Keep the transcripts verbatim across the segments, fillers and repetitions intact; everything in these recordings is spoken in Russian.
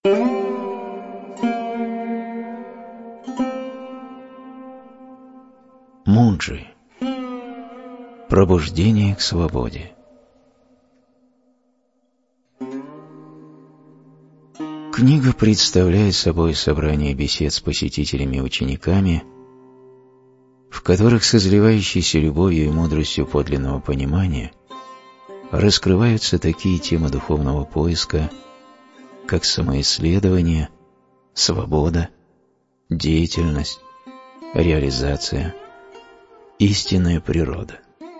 Мунджи. Пробуждение к свободе. Книга представляет собой собрание бесед с посетителями и учениками, в которых с изливающейся любовью и мудростью подлинного понимания раскрываются такие темы духовного поиска, как самоисследование, свобода, деятельность, реализация, истинная природа.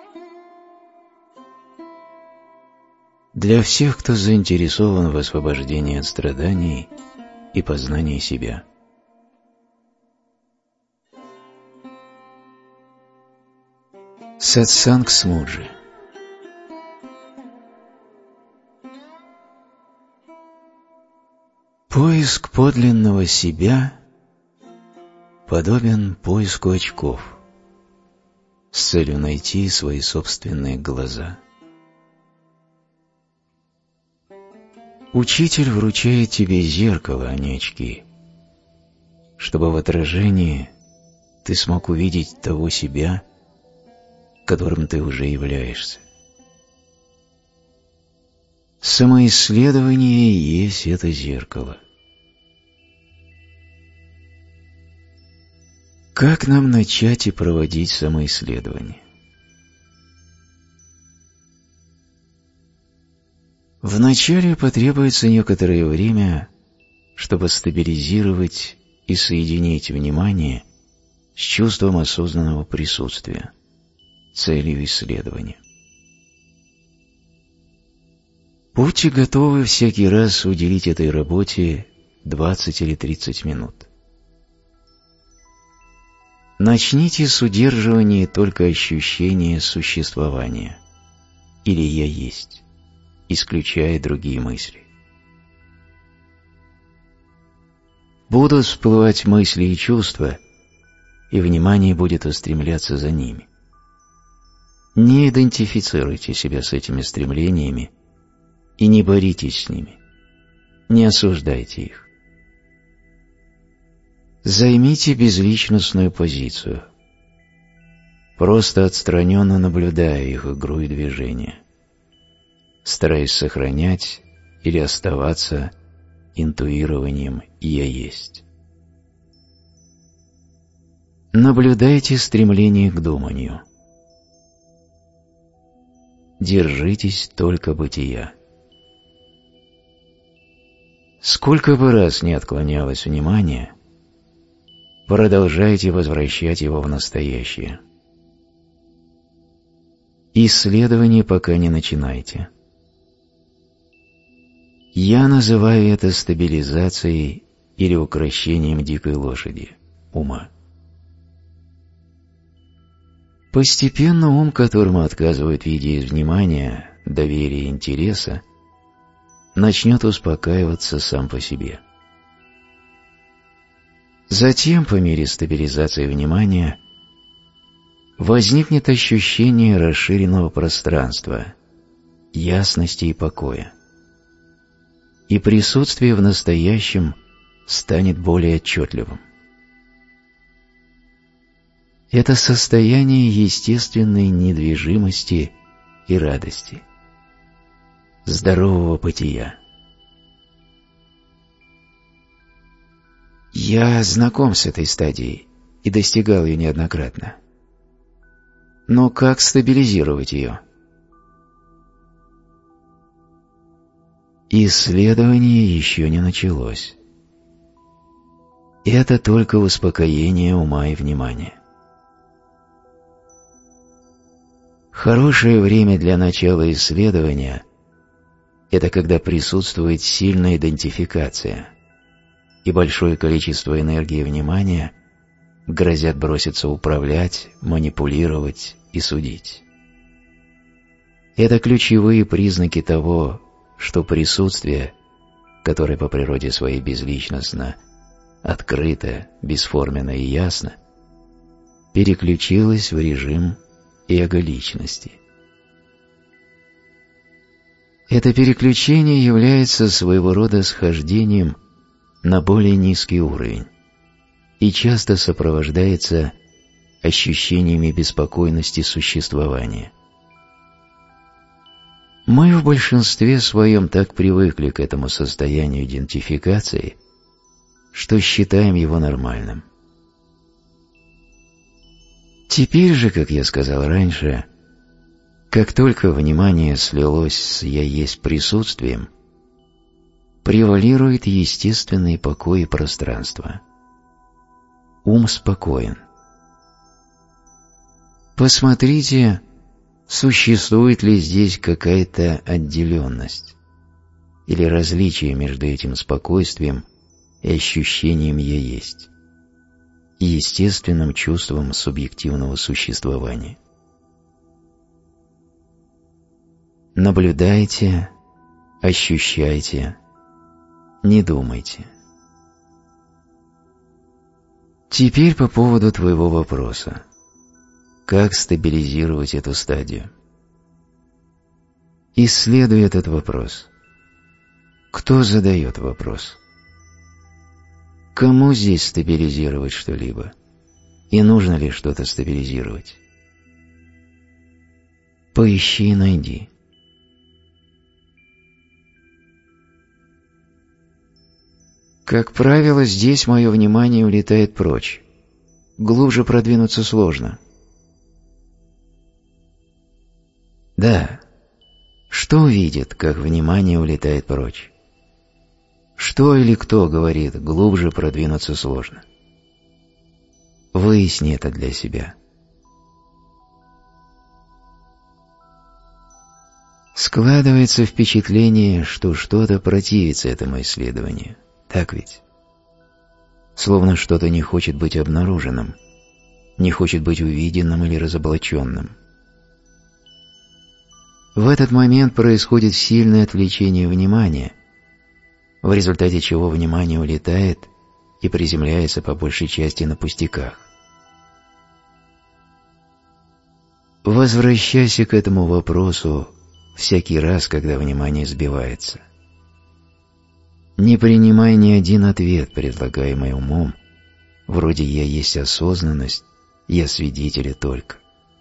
Для всех, кто заинтересован в освобождении от страданий и познании себя. Сатсанг с Мунджи. Поиск подлинного себя подобен поиску очков с целью найти свои собственные глаза. Учитель вручает тебе зеркало, а не очки, чтобы в отражении ты смог увидеть того себя, которым ты уже являешься. Самоисследование и есть это зеркало. Как нам начать и проводить самоисследование? Вначале потребуется некоторое время, чтобы стабилизировать и соединить внимание с чувством осознанного присутствия, целью исследования. Будьте готовы всякий раз уделить этой работе двадцать или тридцать минут. Начните с удерживания только ощущения существования или «я есть», исключая другие мысли. Будут всплывать мысли и чувства, и внимание будет устремляться за ними. Не идентифицируйте себя с этими стремлениями и не боритесь с ними, не осуждайте их. Займите безличностную позицию, просто отстраненно наблюдая их игру и движение, стараясь сохранять или оставаться интуированием «я есть». Наблюдайте стремление к думанию. Держитесь только бытия. Сколько бы раз ни отклонялось внимание, продолжайте возвращать его в настоящее. Исследование пока не начинайте. Я называю это стабилизацией или укрощением дикой лошади, ума. Постепенно ум, которому отказывают в еде из внимания, доверия и интереса, начнет успокаиваться сам по себе. Затем, по мере стабилизации внимания, возникнет ощущение расширенного пространства, ясности и покоя, и присутствие в настоящем станет более отчетливым. Это состояние естественной недвижимости и радости, здорового бытия. Я знаком с этой стадией и достигал ее неоднократно. Но как стабилизировать ее? Исследование еще не началось. Это только успокоение ума и внимания. Хорошее время для начала исследования – это когда присутствует сильная идентификация, и большое количество энергии и внимания грозят броситься управлять, манипулировать и судить. Это ключевые признаки того, что присутствие, которое по природе своей безличностно, открыто, бесформенно и ясно, переключилось в режим эго-личности. Это переключение является своего рода схождением на более низкий уровень и часто сопровождается ощущениями беспокойности существования. Мы в большинстве своем так привыкли к этому состоянию идентификации, что считаем его нормальным. Теперь же, как я сказал раньше, как только внимание слилось с «я есть» присутствием, превалирует естественный покой и пространство. Ум спокоен. Посмотрите, существует ли здесь какая-то отделенность или различие между этим спокойствием и ощущением «я есть» и естественным чувством субъективного существования. Наблюдайте, ощущайте, не думайте. Теперь по поводу твоего вопроса. Как стабилизировать эту стадию? Исследуй этот вопрос. Кто задает вопрос? Кому здесь стабилизировать что-либо? И нужно ли что-то стабилизировать? Поищи и найди. Как правило, здесь мое внимание улетает прочь. Глубже продвинуться сложно. Да. Что видит, как внимание улетает прочь? Что или кто говорит, глубже продвинуться сложно? Выясни это для себя. Складывается впечатление, что что-то противится этому исследованию. Так ведь? Словно что-то не хочет быть обнаруженным, не хочет быть увиденным или разоблаченным. В этот момент происходит сильное отвлечение внимания, в результате чего внимание улетает и приземляется по большей части на пустяках. Возвращайся к этому вопросу всякий раз, когда внимание сбивается. Не принимай ни один ответ, предлагаемый умом, вроде «я есть осознанность», «я свидетель» и только.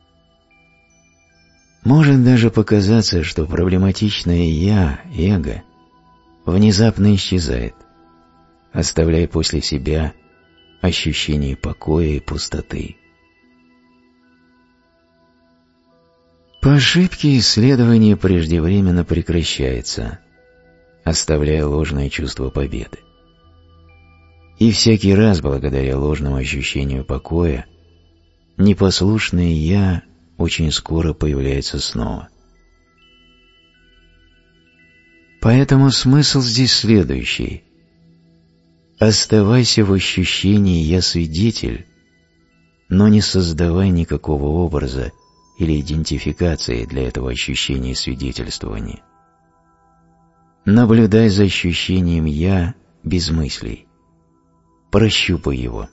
Может даже показаться, что проблематичное «я», эго, внезапно исчезает, оставляя после себя ощущение покоя и пустоты. По ошибке исследование преждевременно прекращается, оставляя ложное чувство победы. И всякий раз, благодаря ложному ощущению покоя, непослушное «я» очень скоро появляется снова. Поэтому смысл здесь следующий. Оставайся в ощущении «я свидетель», но не создавай никакого образа или идентификации для этого ощущения свидетельствования. Наблюдай за ощущением «я» без мыслей. Прощупай его.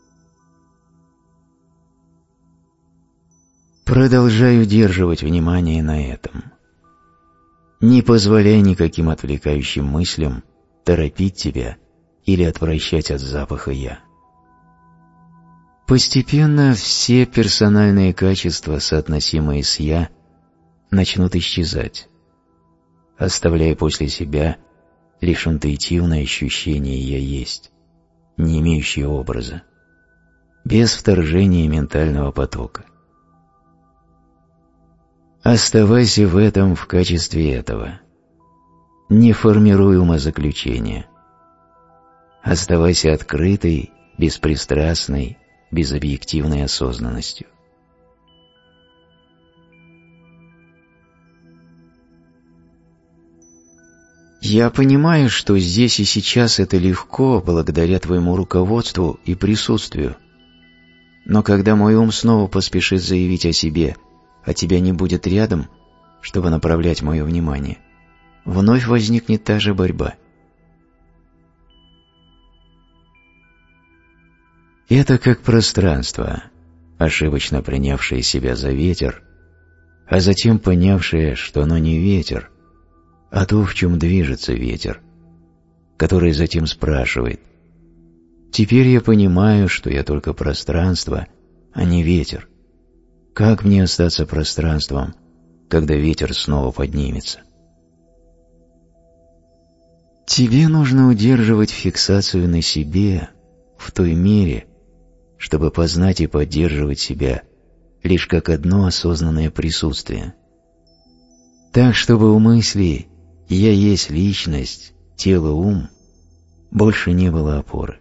Продолжай удерживать внимание на этом. Не позволяй никаким отвлекающим мыслям торопить тебя или отвращать от запаха «я». Постепенно все персональные качества, соотносимые с «я», начнут исчезать, оставляя после себя лишь интуитивное ощущение «я есть», не имеющее образа, без вторжения ментального потока. Оставайся в этом в качестве этого. Не формируй умозаключения. Оставайся открытой, беспристрастной, безобъективной осознанностью. Я понимаю, что здесь и сейчас это легко, благодаря твоему руководству и присутствию. Но когда мой ум снова поспешит заявить о себе, а тебя не будет рядом, чтобы направлять мое внимание, вновь возникнет та же борьба. Это как пространство, ошибочно принявшее себя за ветер, а затем понявшее, что оно не ветер, а то, в чем движется ветер, который затем спрашивает, Теперь я понимаю, что я только пространство, а не ветер. Как мне остаться пространством, когда ветер снова поднимется? Тебе нужно удерживать фиксацию на себе в той мере, чтобы познать и поддерживать себя лишь как одно осознанное присутствие. Так, чтобы у мысли «я есть личность», «тело», «ум» больше не было опоры.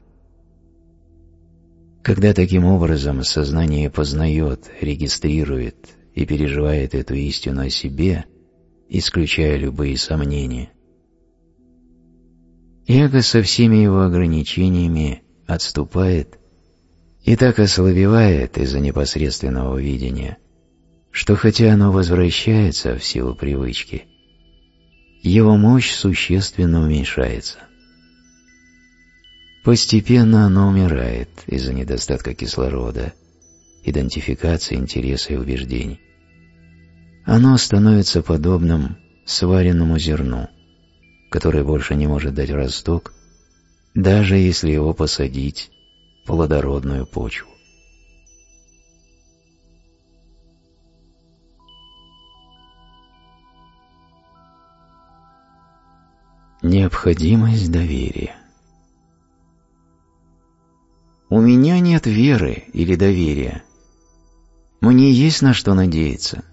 Когда таким образом сознание познает, регистрирует и переживает эту истину о себе, исключая любые сомнения, эго со всеми его ограничениями отступает и так ослабевает из-за непосредственного видения, что хотя оно возвращается в силу привычки, его мощь существенно уменьшается. Постепенно оно умирает из-за недостатка кислорода, идентификации, интереса и убеждений. Оно становится подобным сваренному зерну, которое больше не может дать росток, даже если его посадить в плодородную почву. Необходимость доверия. У меня нет веры или доверия. Мне есть на что надеяться.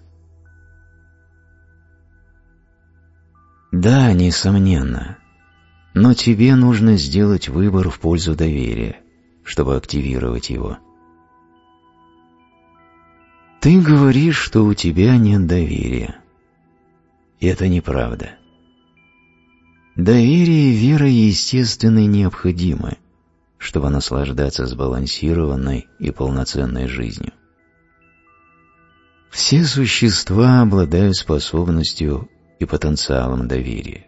Да, несомненно, но тебе нужно сделать выбор в пользу доверия, чтобы активировать его. Ты говоришь, что у тебя нет доверия. Это неправда. Доверие и вера естественно необходимы, чтобы наслаждаться сбалансированной и полноценной жизнью. Все существа обладают способностью и потенциалом доверия.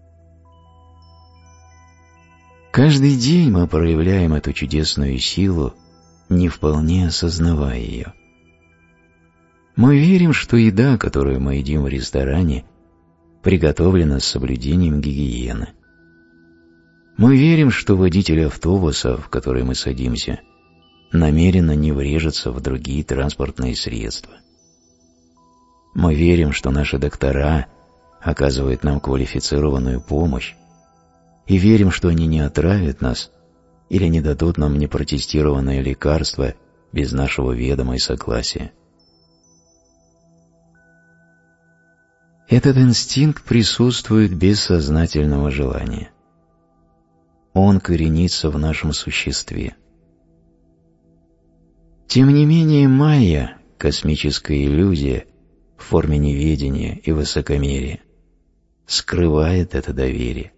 Каждый день мы проявляем эту чудесную силу, не вполне осознавая ее. Мы верим, что еда, которую мы едим в ресторане, приготовлена с соблюдением гигиены. Мы верим, что водитель автобуса, в который мы садимся, намеренно не врежется в другие транспортные средства. Мы верим, что наши доктора оказывают нам квалифицированную помощь, и верим, что они не отравят нас или не дадут нам непротестированное лекарство без нашего ведома и согласия. Этот инстинкт присутствует без сознательного желания. Он коренится в нашем существе. Тем не менее, майя, космическая иллюзия в форме неведения и высокомерия, скрывает это доверие.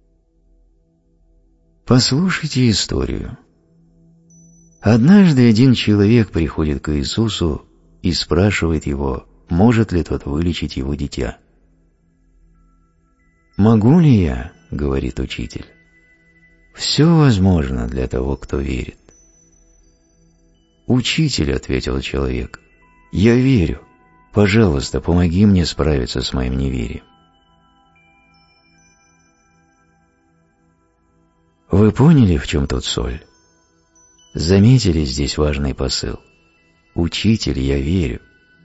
Послушайте историю. Однажды один человек приходит к Иисусу и спрашивает его, может ли тот вылечить его дитя. «Могу ли я?» — говорит учитель. «Все возможно для того, кто верит». «Учитель», — ответил человек, — «я верю. Пожалуйста, помоги мне справиться с моим неверием». Вы поняли, в чем тут соль? Заметили здесь важный посыл? «Учитель, я верю».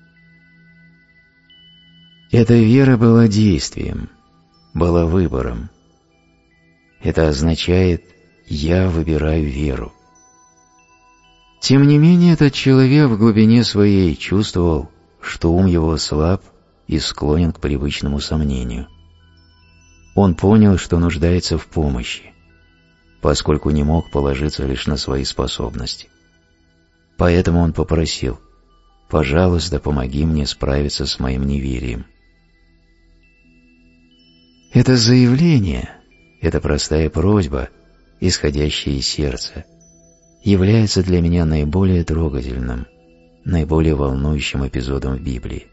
Эта вера была действием, была выбором. Это означает «я выбираю веру». Тем не менее, этот человек в глубине своей чувствовал, что ум его слаб и склонен к привычному сомнению. Он понял, что нуждается в помощи, поскольку не мог положиться лишь на свои способности. Поэтому он попросил: «Пожалуйста, помоги мне справиться с моим неверием». Это заявление, эта простая просьба, исходящая из сердца, является для меня наиболее трогательным, наиболее волнующим эпизодом в Библии.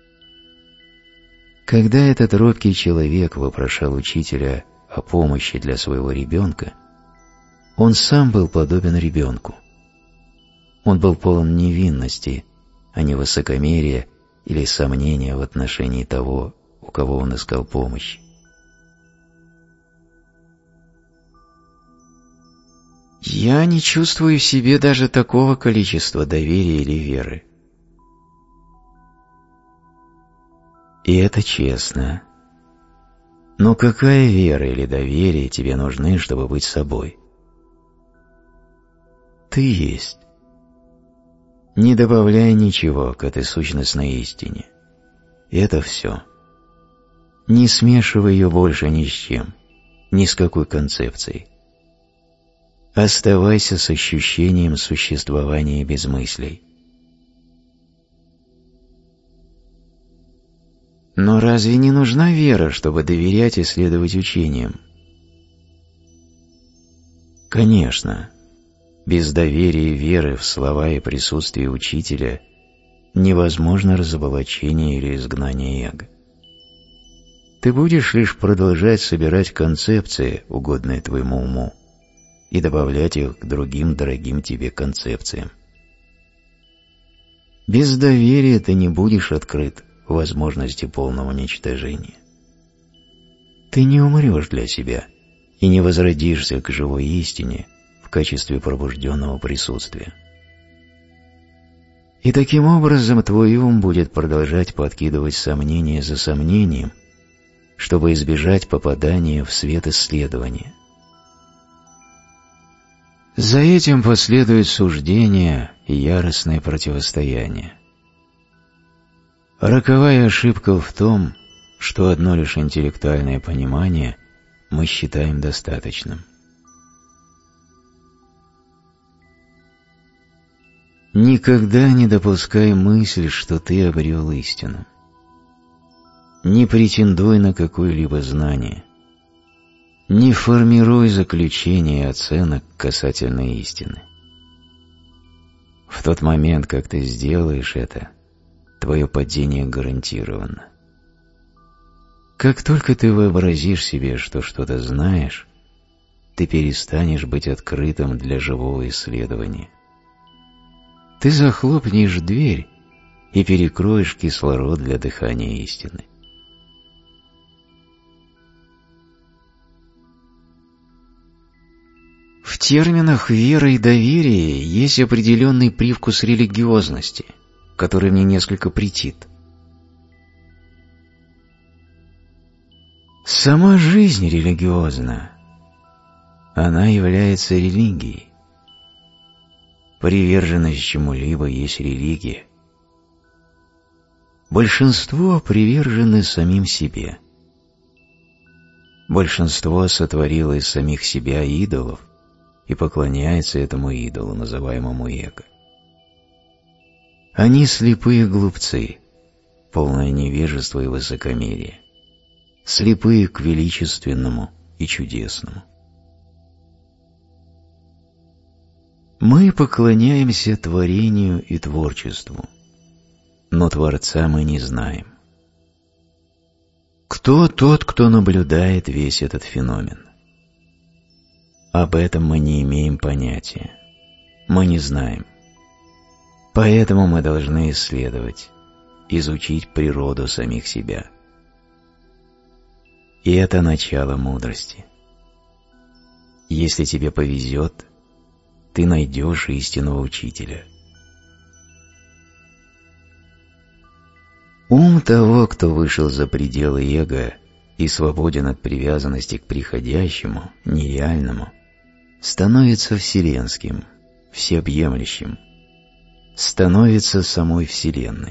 Когда этот робкий человек вопрошал учителя о помощи для своего ребенка, он сам был подобен ребенку. Он был полон невинности, а не высокомерия или сомнения в отношении того, у кого он искал помощи. Я не чувствую в себе даже такого количества доверия или веры. И это честно. Но какая вера или доверие тебе нужны, чтобы быть собой? Ты есть. Не добавляй ничего к этой сущностной истине. Это все. Не смешивай ее больше ни с чем, ни с какой концепцией. Оставайся с ощущением существования без мыслей. Но разве не нужна вера, чтобы доверять и следовать учениям? Конечно, без доверия и веры в слова и присутствие учителя невозможно разоблачение или изгнание эго. Ты будешь лишь продолжать собирать концепции, угодные твоему уму, и добавлять их к другим дорогим тебе концепциям. Без доверия ты не будешь открыт возможности полного уничтожения. Ты не умрешь для себя и не возродишься к живой истине в качестве пробужденного присутствия. И таким образом твой ум будет продолжать подкидывать сомнение за сомнением, чтобы избежать попадания в свет исследования. За этим последует суждение и яростное противостояние. Роковая ошибка в том, что одно лишь интеллектуальное понимание мы считаем достаточным. Никогда не допускай мысль, что ты обрел истину. Не претендуй на какое-либо знание. Не формируй заключений и оценок касательно истины. В тот момент, как ты сделаешь это, твое падение гарантировано. Как только ты вообразишь себе, что что-то знаешь, ты перестанешь быть открытым для живого исследования. Ты захлопнешь дверь и перекроешь кислород для дыхания истины. В терминах «вера» и «доверие» есть определенный привкус религиозности, который мне несколько претит. Сама жизнь религиозна. Она является религией. Приверженность чему-либо есть религия. Большинство привержены самим себе. Большинство сотворило из самих себя идолов и поклоняется этому идолу, называемому эго. Они слепые глупцы, полное невежество и высокомерие, слепые к величественному и чудесному. Мы поклоняемся творению и творчеству, но Творца мы не знаем. Кто тот, кто наблюдает весь этот феномен? Об этом мы не имеем понятия, мы не знаем. Поэтому мы должны исследовать, изучить природу самих себя. И это начало мудрости. Если тебе повезет, ты найдешь истинного учителя. Ум того, кто вышел за пределы эго и свободен от привязанности к приходящему, нереальному, становится вселенским, всеобъемлющим, становится самой Вселенной.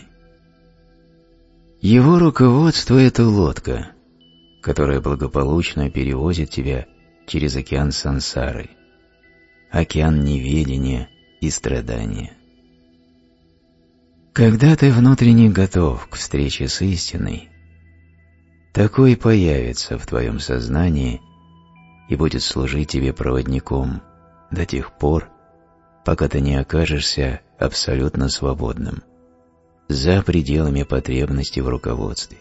Его руководство – это лодка, которая благополучно перевозит тебя через океан сансары, океан неведения и страдания. Когда ты внутренне готов к встрече с истиной, такой появится в твоем сознании и будет служить тебе проводником до тех пор, пока ты не окажешься абсолютно свободным, за пределами потребностей в руководстве.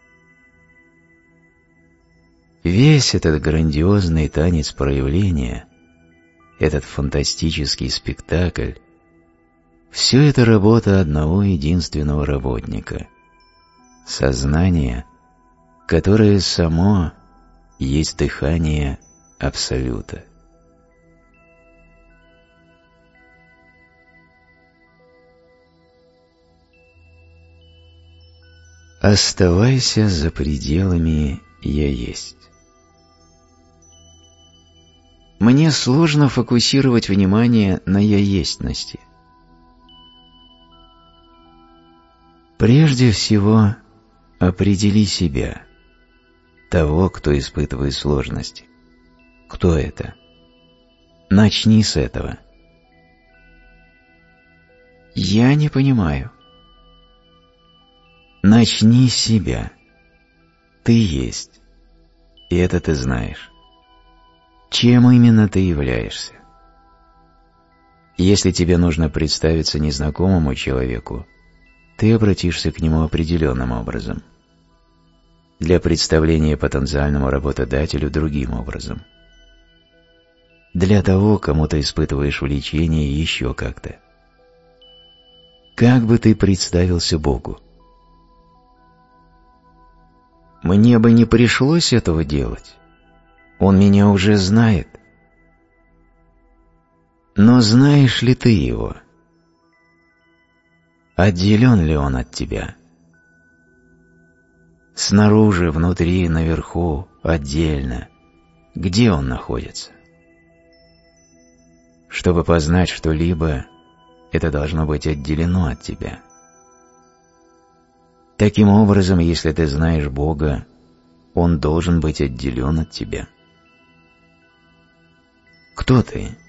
Весь этот грандиозный танец проявления, этот фантастический спектакль, все это работа одного единственного работника – сознания, которое само есть дыхание Абсолюта. Оставайся за пределами «Я есть». Мне сложно фокусировать внимание на «Я есть»ности. Прежде всего, определи себя, того, кто испытывает сложности. Кто это? Начни с этого. Я не понимаю. Начни с себя. Ты есть. И это ты знаешь. Чем именно ты являешься? Если тебе нужно представиться незнакомому человеку, ты обратишься к нему определенным образом. Для представления потенциальному работодателю другим образом. Для того, кому ты испытываешь влечение, еще как-то. Как бы ты представился Богу? Мне бы не пришлось этого делать. Он меня уже знает. Но знаешь ли ты его? Отделен ли он от тебя? Снаружи, внутри, наверху, отдельно. Где он находится? Чтобы познать что-либо, это должно быть отделено от тебя. Таким образом, если ты знаешь Бога, Он должен быть отделен от тебя. Кто ты?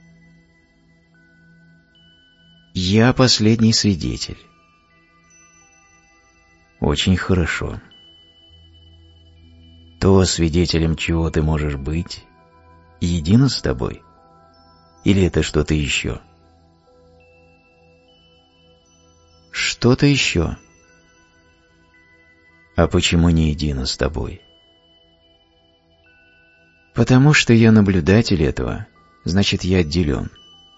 Я последний свидетель. Очень хорошо. То, свидетелем чего ты можешь быть, едино с тобой? Или это что-то еще? Что-то еще. А почему не едино с тобой? Потому что я наблюдатель этого, значит, я отделен.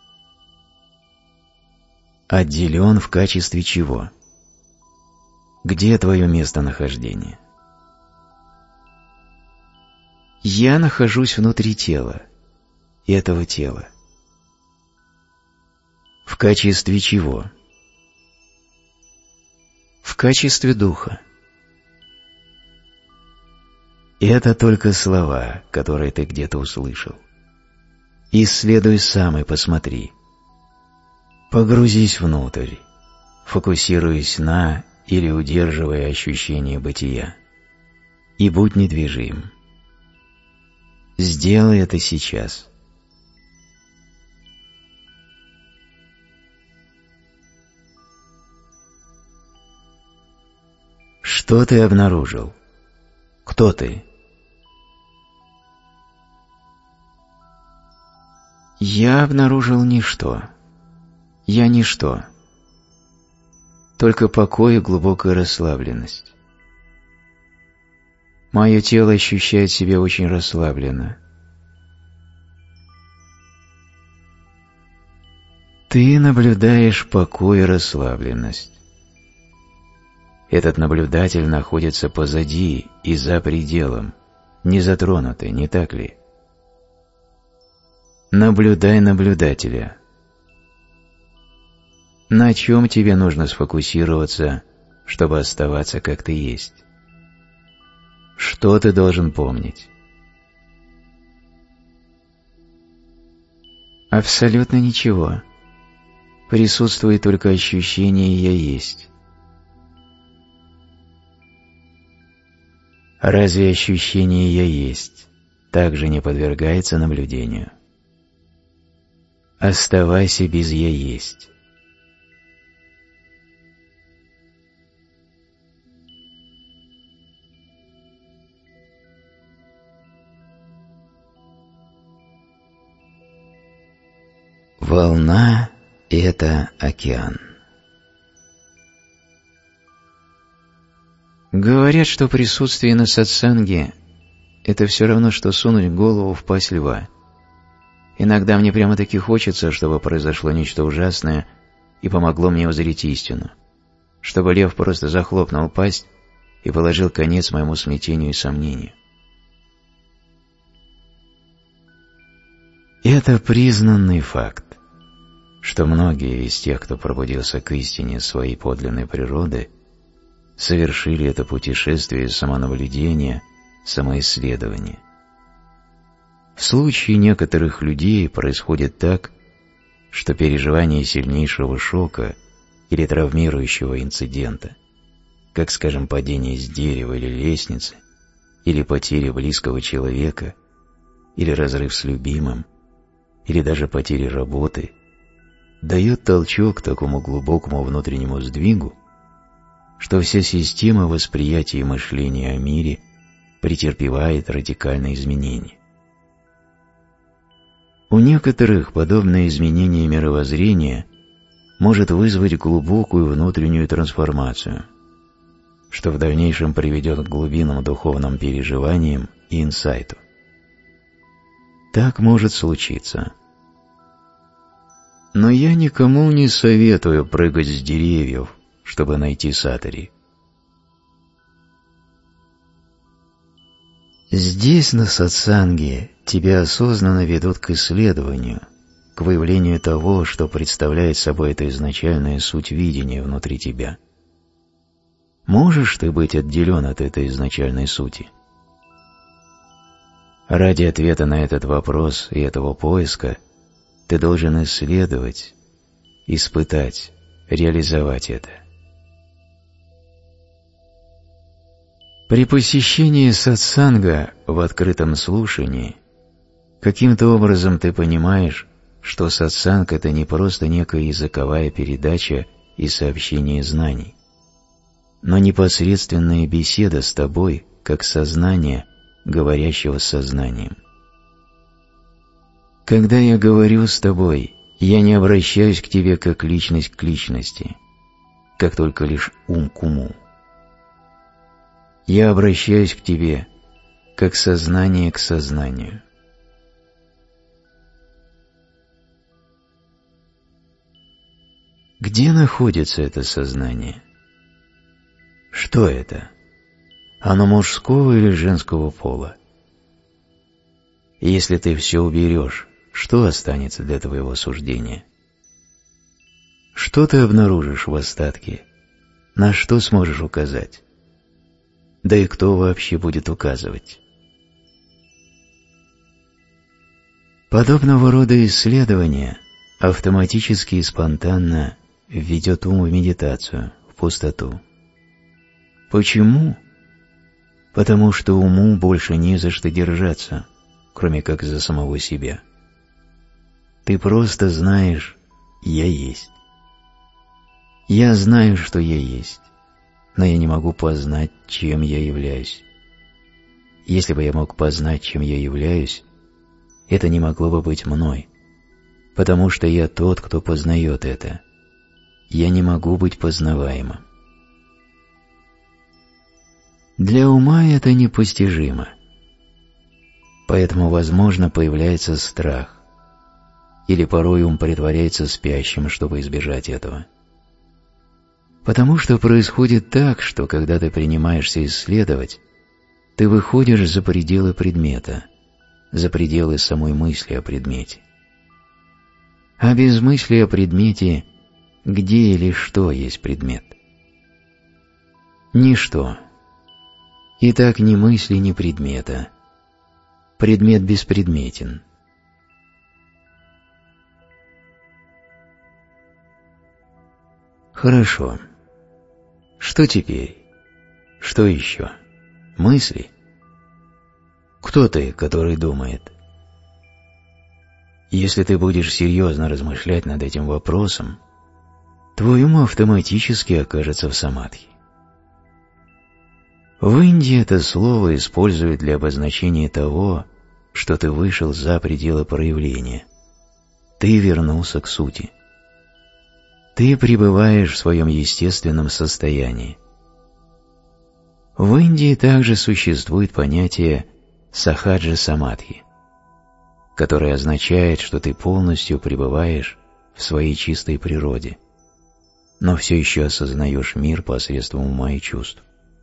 Отделен в качестве чего? Где твое местонахождение? Я нахожусь внутри тела, этого тела. В качестве чего? В качестве духа. И это только слова, которые ты где-то услышал. Исследуй сам и посмотри. Погрузись внутрь, фокусируясь на или удерживая ощущение бытия. И будь недвижим. Сделай это сейчас. Что ты обнаружил? Кто ты? Я обнаружил ничто. Я ничто. Только покой и глубокая расслабленность. Мое тело ощущает себя очень расслабленно. Ты наблюдаешь покой и расслабленность. Этот наблюдатель находится позади и за пределом, не затронутый, не так ли? Наблюдай наблюдателя. На чем тебе нужно сфокусироваться, чтобы оставаться как ты есть? Что ты должен помнить? Абсолютно ничего. Присутствует только ощущение «я есть». Разве ощущение «я есть» также не подвергается наблюдению? Оставайся без «я есть». Волна — это океан. Говорят, что присутствие на сатсанге — это все равно, что сунуть голову в пасть льва. Иногда мне прямо-таки хочется, чтобы произошло нечто ужасное и помогло мне узреть истину, чтобы лев просто захлопнул пасть и положил конец моему смятению и сомнению. Это признанный факт, что многие из тех, кто пробудился к истине своей подлинной природы, совершили это путешествие самонаблюдения, самоисследования. В случае некоторых людей происходит так, что переживание сильнейшего шока или травмирующего инцидента, как, скажем, падение с дерева или лестницы, или потеря близкого человека, или разрыв с любимым, или даже потеря работы, дает толчок такому глубокому внутреннему сдвигу, что вся система восприятия и мышления о мире претерпевает радикальные изменения. У некоторых подобное изменение мировоззрения может вызвать глубокую внутреннюю трансформацию, что в дальнейшем приведет к глубинным духовным переживаниям и инсайту. Так может случиться. Но я никому не советую прыгать с деревьев, чтобы найти сатори. Здесь, на сатсанге, тебя осознанно ведут к исследованию, к выявлению того, что представляет собой эта изначальная суть видения внутри тебя. Можешь ты быть отделен от этой изначальной сути? Ради ответа на этот вопрос и этого поиска ты должен исследовать, испытать, реализовать это. При посещении сатсанга в открытом слушании каким-то образом ты понимаешь, что сатсанг – это не просто некая языковая передача и сообщение знаний, но непосредственная беседа с тобой, как сознание, говорящего с сознанием. Когда я говорю с тобой, я не обращаюсь к тебе как личность к личности, как только лишь ум к уму. Я обращаюсь к тебе как сознание к сознанию. Где находится это сознание? Что это? Оно мужского или женского пола? Если ты все уберешь, что останется для твоего суждения? Что ты обнаружишь в остатке? На что сможешь указать? Да и кто вообще будет указывать? Подобного рода исследования автоматически и спонтанно введет ум в медитацию, в пустоту. Почему? Потому что уму больше не за что держаться, кроме как за самого себя. Ты просто знаешь «я есть». Я знаю, что я есть, но я не могу познать, чем я являюсь. Если бы я мог познать, чем я являюсь, это не могло бы быть мной, потому что я тот, кто познает это. Я не могу быть познаваемым. Для ума это непостижимо. Поэтому, возможно, появляется страх, или порой ум притворяется спящим, чтобы избежать этого. Потому что происходит так, что когда ты принимаешься исследовать, ты выходишь за пределы предмета, за пределы самой мысли о предмете. А без мысли о предмете где или что есть предмет? Ничто. И так ни мысли, ни предмета. Предмет беспредметен. Хорошо. Что теперь? Что еще? Мысли? Кто ты, который думает? Если ты будешь серьезно размышлять над этим вопросом, твой ум автоматически окажется в самадхи. В Индии это слово используют для обозначения того, что ты вышел за пределы проявления. Ты вернулся к сути. Ты пребываешь в своем естественном состоянии. В Индии также существует понятие сахаджа-самадхи, которое означает, что ты полностью пребываешь в своей чистой природе, но все еще осознаешь мир посредством ума и чувств.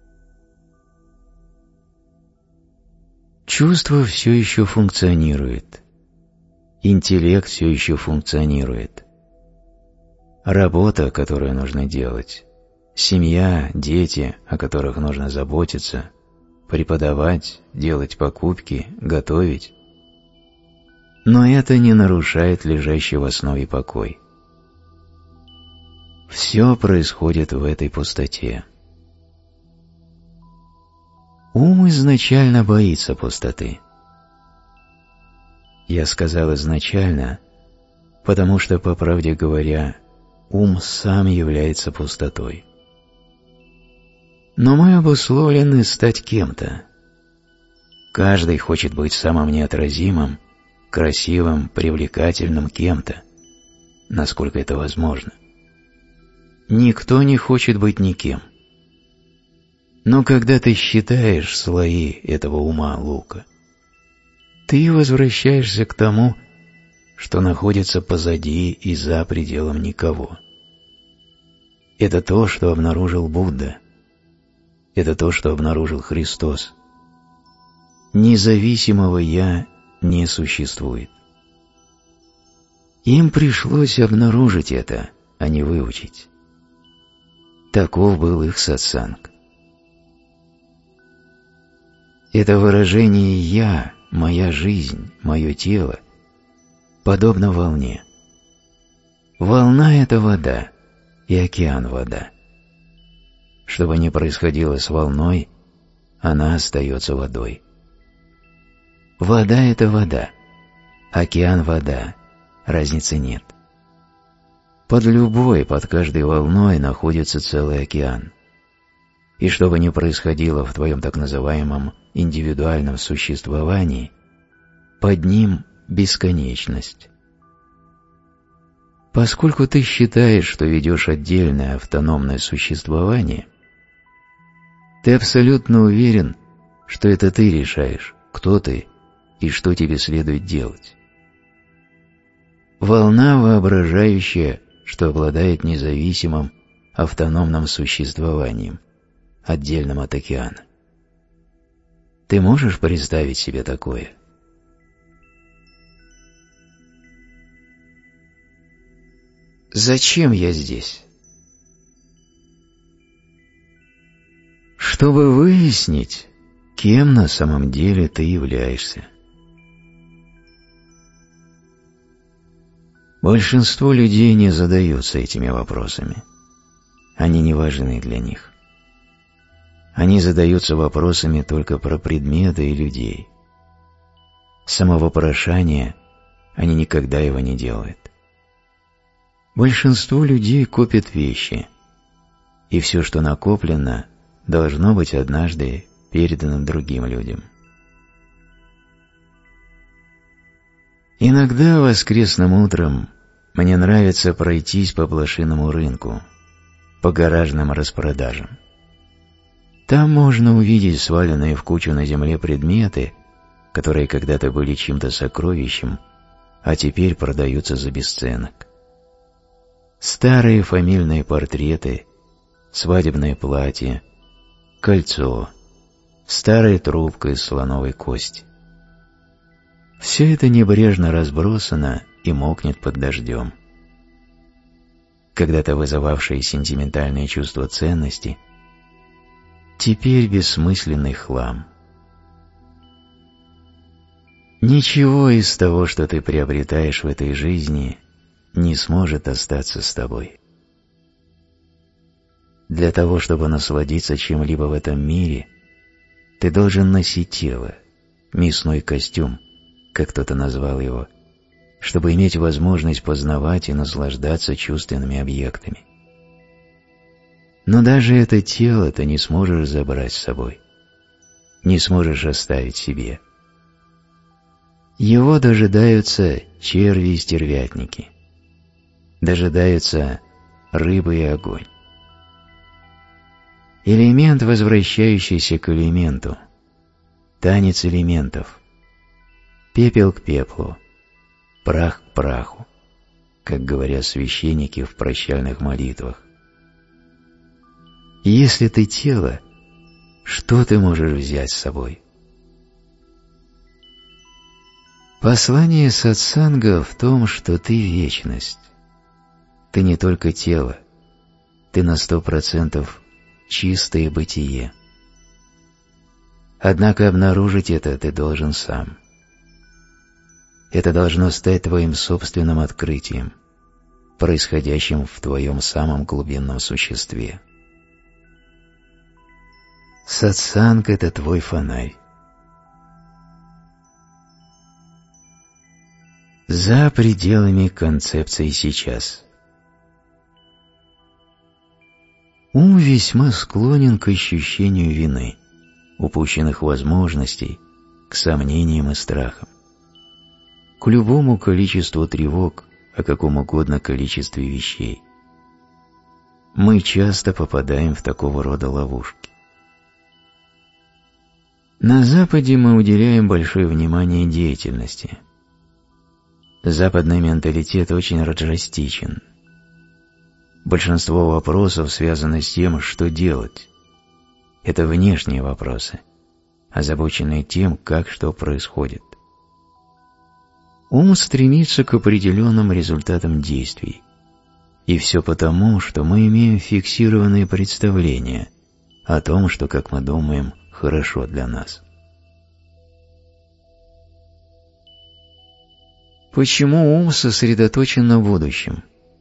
Чувство все еще функционирует, интеллект все еще функционирует. Работа, которую нужно делать, семья, дети, о которых нужно заботиться, преподавать, делать покупки, готовить. Но это не нарушает лежащий в основе покой. Все происходит в этой пустоте. Ум изначально боится пустоты. Я сказал изначально, потому что, по правде говоря, ум сам является пустотой. Но мы обусловлены стать кем-то. Каждый хочет быть самым неотразимым, красивым, привлекательным кем-то, насколько это возможно. Никто не хочет быть никем. Но когда ты считаешь слои этого ума лука, ты возвращаешься к тому, что находится позади и за пределом никого. Это то, что обнаружил Будда. Это то, что обнаружил Христос. Независимого «я» не существует. Им пришлось обнаружить это, а не выучить. Таков был их сатсанг. Это выражение «я», «моя жизнь», «мое тело» подобно волне. Волна — это вода, и океан — вода. Что бы ни происходило с волной, она остается водой. Вода — это вода, океан — вода, разницы нет. Под любой, под каждой волной находится целый океан. И что бы ни происходило в твоем так называемом индивидуальном существовании, под ним бесконечность. Поскольку ты считаешь, что ведешь отдельное автономное существование, ты абсолютно уверен, что это ты решаешь, кто ты и что тебе следует делать. Волна, воображающая, что обладает независимым, автономным существованием, отдельным от океана. Ты можешь представить себе такое? Зачем я здесь? Чтобы выяснить, кем на самом деле ты являешься. Большинство людей не задаются этими вопросами. Они не важны для них. Они задаются вопросами только про предметы и людей. Самовопрошание они никогда его не делают. Большинство людей копят вещи, и все, что накоплено, должно быть однажды передано другим людям. Иногда воскресным утром мне нравится пройтись по блошиному рынку, по гаражным распродажам. Там можно увидеть сваленные в кучу на земле предметы, которые когда-то были чьим-то сокровищем, а теперь продаются за бесценок. Старые фамильные портреты, свадебное платье, кольцо, старая трубка из слоновой кости. Все это небрежно разбросано и мокнет под дождем. Когда-то вызывавшие сентиментальные чувства ценности, теперь бессмысленный хлам. Ничего из того, что ты приобретаешь в этой жизни, не сможет остаться с тобой. Для того, чтобы насладиться чем-либо в этом мире, ты должен носить тело, мясной костюм, как кто-то назвал его, чтобы иметь возможность познавать и наслаждаться чувственными объектами. Но даже это тело ты не сможешь забрать с собой, не сможешь оставить себе. Его дожидаются черви и стервятники, дожидаются рыбы и огонь. Элемент, возвращающийся к элементу, танец элементов, пепел к пеплу, прах к праху, как говорят священники в прощальных молитвах. Если ты тело, что ты можешь взять с собой? Послание сатсанга в том, что ты вечность. Ты не только тело, ты на сто процентов чистое бытие. Однако обнаружить это ты должен сам. Это должно стать твоим собственным открытием, происходящим в твоем самом глубинном существе. Сатсанг — это твой фонарь. За пределами концепции сейчас. Ум весьма склонен к ощущению вины, упущенных возможностей, к сомнениям и страхам, к любому количеству тревог, о каком угодно количестве вещей. Мы часто попадаем в такого рода ловушки. На Западе мы уделяем большое внимание деятельности. Западный менталитет очень раджастичен. Большинство вопросов связано с тем, что делать. Это внешние вопросы, озабоченные тем, как что происходит. Ум стремится к определенным результатам действий. И все потому, что мы имеем фиксированные представления о том, что, как мы думаем, хорошо для нас. Почему ум сосредоточен на будущем?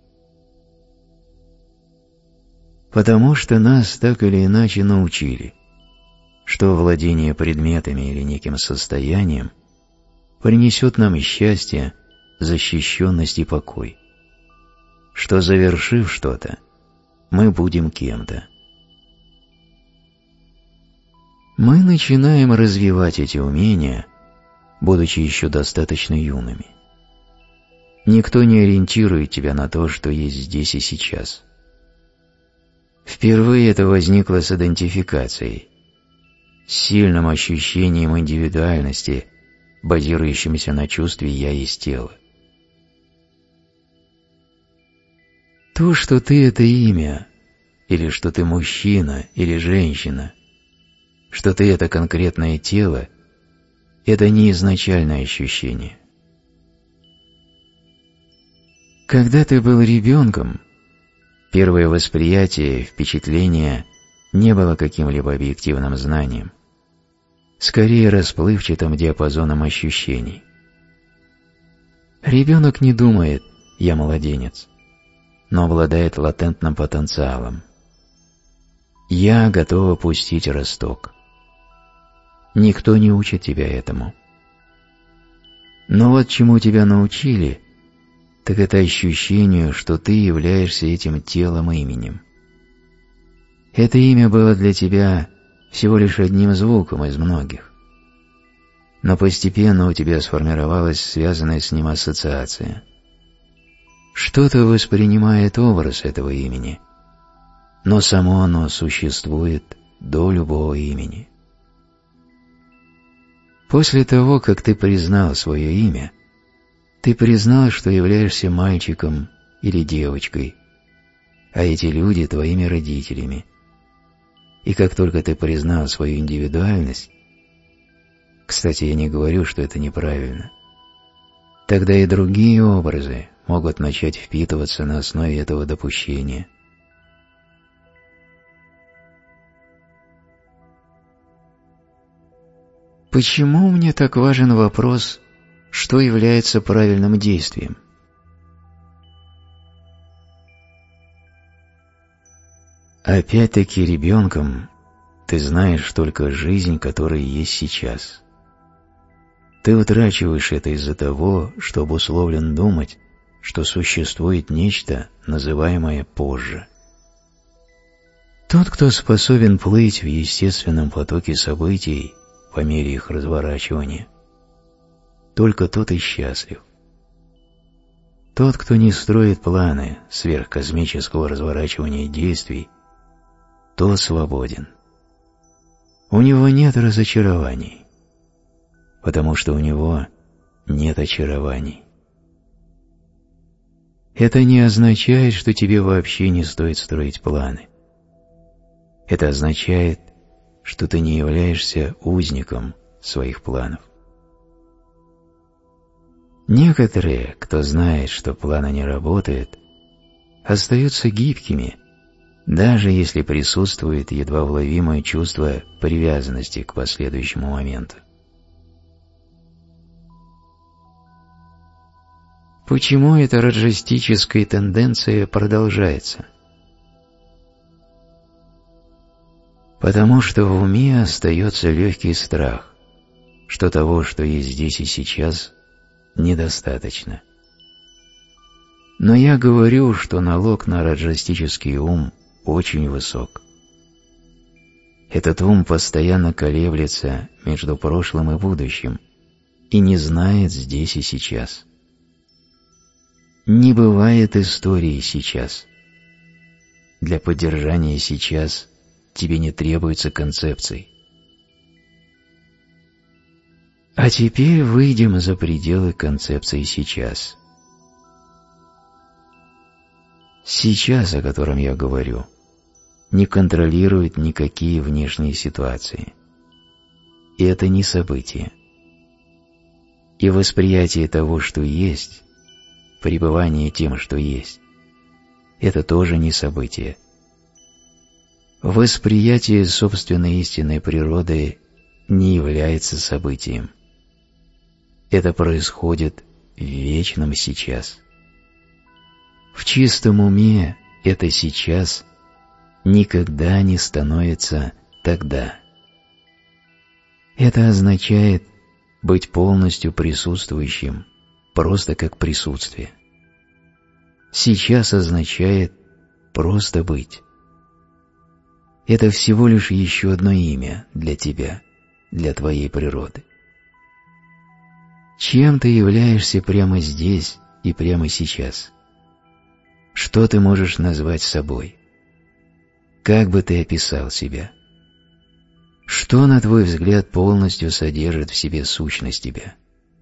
Потому что нас так или иначе научили, что владение предметами или неким состоянием принесет нам счастье, защищенность и покой, что, завершив что-то, мы будем кем-то. Мы начинаем развивать эти умения, будучи еще достаточно юными. Никто не ориентирует тебя на то, что есть здесь и сейчас. Впервые это возникло с идентификацией, с сильным ощущением индивидуальности, базирующимся на чувстве «я есть тело». То, что ты — это имя, или что ты мужчина или женщина, что ты — это конкретное тело, это не изначальное ощущение. Когда ты был ребенком, первое восприятие, впечатление не было каким-либо объективным знанием, скорее расплывчатым диапазоном ощущений. Ребенок не думает «я младенец», но обладает латентным потенциалом. «Я готова пустить росток». Никто не учит тебя этому. Но вот чему тебя научили, так это ощущению, что ты являешься этим телом-именем. Это имя было для тебя всего лишь одним звуком из многих. Но постепенно у тебя сформировалась связанная с ним ассоциация. Что-то воспринимает образ этого имени, но само оно существует до любого имени. После того, как ты признал свое имя, ты признал, что являешься мальчиком или девочкой, а эти люди твоими родителями. И как только ты признал свою индивидуальность, кстати, я не говорю, что это неправильно, тогда и другие образы могут начать впитываться на основе этого допущения. Почему мне так важен вопрос, что является правильным действием? Опять-таки ребенком ты знаешь только жизнь, которая есть сейчас. Ты утрачиваешь это из-за того, что обусловлен думать, что существует нечто, называемое позже. Тот, кто способен плыть в естественном потоке событий по мере их разворачивания, только тот и счастлив. Тот, кто не строит планы сверхкосмического разворачивания действий, тот свободен. У него нет разочарований, потому что у него нет очарований. Это не означает, что тебе вообще не стоит строить планы. Это означает, что ты не являешься узником своих планов. Некоторые, кто знает, что планы не работают, остаются гибкими даже если присутствует едва уловимое чувство привязанности к последующему моменту. Почему эта раджастическая тенденция продолжается? Потому что в уме остается легкий страх, что того, что есть здесь и сейчас, недостаточно. Но я говорю, что налог на раджастический ум очень высок. Этот ум постоянно колеблется между прошлым и будущим и не знает здесь и сейчас. Не бывает истории сейчас. Для поддержания сейчас тебе не требуется концепций. А теперь выйдем за пределы концепции сейчас. Сейчас, о котором я говорю, не контролирует никакие внешние ситуации. И это не событие. И восприятие того, что есть, пребывание тем, что есть, это тоже не событие. Восприятие собственной истинной природы не является событием. Это происходит в вечном сейчас. В чистом уме это сейчас никогда не становится тогда. Это означает быть полностью присутствующим, просто как присутствие. Сейчас означает просто быть. Это всего лишь еще одно имя для тебя, для твоей природы. Чем ты являешься прямо здесь и прямо сейчас? Что ты можешь назвать собой? Как бы ты описал себя? Что, на твой взгляд, полностью содержит в себе сущность тебя?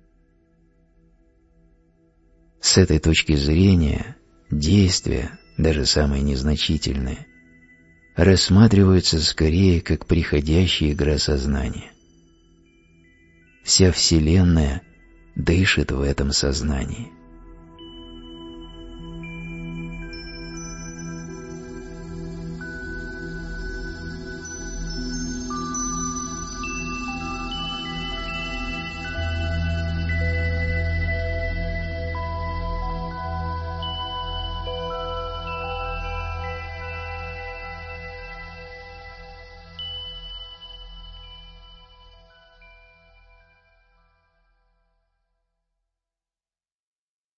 С этой точки зрения действия, даже самые незначительные, рассматриваются скорее как приходящая игра сознания. Вся Вселенная дышит в этом сознании.